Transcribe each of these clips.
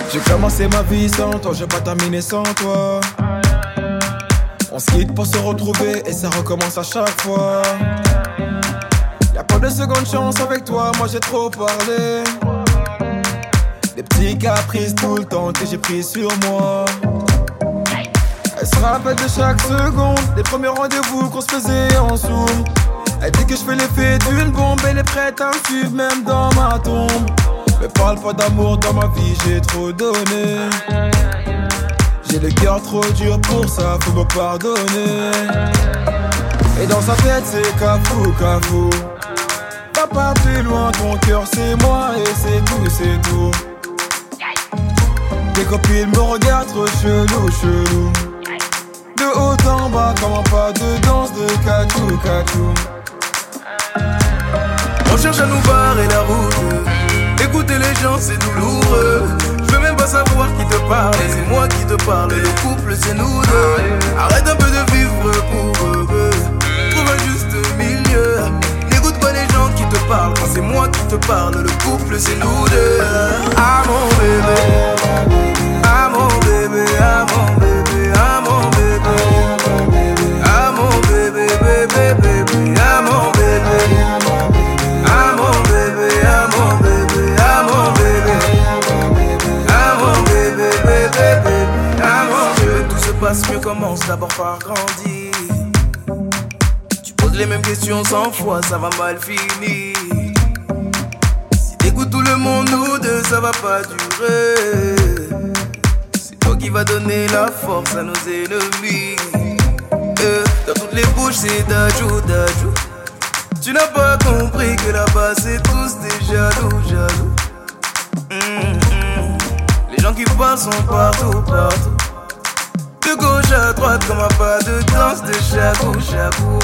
J'ai commencé ma vie sans toi, j'ai pas terminé sans toi. On se quitte pour se retrouver et ça recommence à chaque fois. Y'a pas de seconde chance avec toi, moi j'ai trop parlé. Des petits caprices tout le temps que j'ai pris sur moi. Elle se rappelle de chaque seconde, des premiers rendez-vous qu'on se faisait en zoom. Elle dit que je fais l'effet d'une bombe, elle est prête à me suivre même dans ma tombe. Mais parle pas d'amour dans ma vie, j'ai trop donné. J'ai le cœur trop dur pour ça, faut me pardonner. Et dans sa tête c'est cafou, cafou. Papa plus loin, ton cœur c'est moi et c'est tout, c'est tout. Tes copines me regardent trop chelou, chelou. De haut en bas, comment pas de danse de catou, catou. On cherche à nous barrer la route. Écouter les gens c'est douloureux. Je veux même pas savoir qui te parle, c'est moi qui te parle. Le couple c'est nous deux. Arrête un peu de vivre pour eux. Trouve un juste milieu. N'écoute pas les gens qui te parlent quand c'est moi qui te parle. Le couple c'est nous deux. Ah mon bébé, ah mon bébé, ah mon bébé, ah mon bébé, ah mon bébé, bébé, bébé, ah mon bébé, ah mon bébé, ah mon bébé, ah mon bébé, ah mon bébé, bébé, bébé, ah mon bébé. Tout se passe mieux, commence d'abord par grandir. Tu poses les mêmes questions 100 fois, ça va mal finir. Si t'écoutes tout le monde, nous deux, ça va pas durer. C'est toi qui va donner la force à nos ennemis. Dans toutes les bouches, c'est d'ajou, d'ajou. Tu n'as pas compris que là-bas, c'est tous des jaloux, jaloux. Les gens qui parlent sont partout, partout. De gauche à droite, comme un pas de danse de chabou, chabou.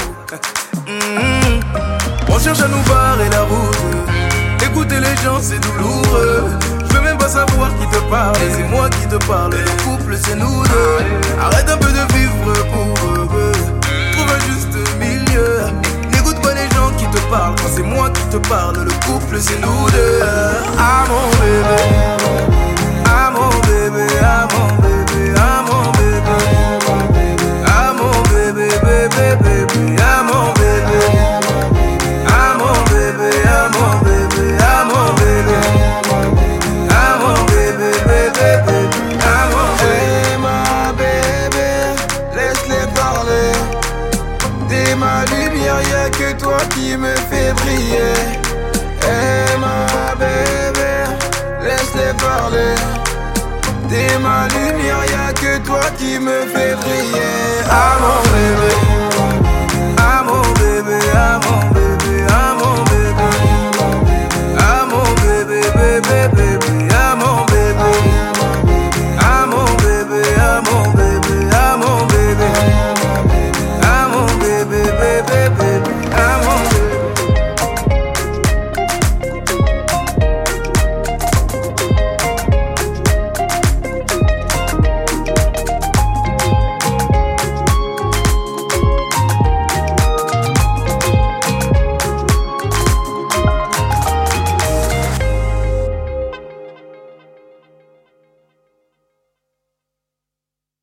On cherche à nous barrer la route. Écouter les gens, c'est douloureux. Je veux même pas savoir qui te parle, c'est moi qui te parle. Le couple, c'est nous deux. Arrête un peu de vivre pour eux. Trouve un juste milieu. N'écoute pas les gens qui te parlent quand c'est moi qui te parle. Le couple, c'est nous deux. Ah mon bébé, ah mon bébé, ah mon bébé, ah mon bébé, ah mon bébé, bébé, bébé, ah mon bébé, ah mon bébé, ah mon bébé, ah mon bébé, ah mon bébé, bébé, bébé, ah mon bébé. Hey ma bébé, laisse-les parler. T'es ma lumière, y'a que toi qui me fait briller. Hey ma bébé, laisse-les parler. T'es ma lumière, y'a que toi qui me fait briller. Ah mon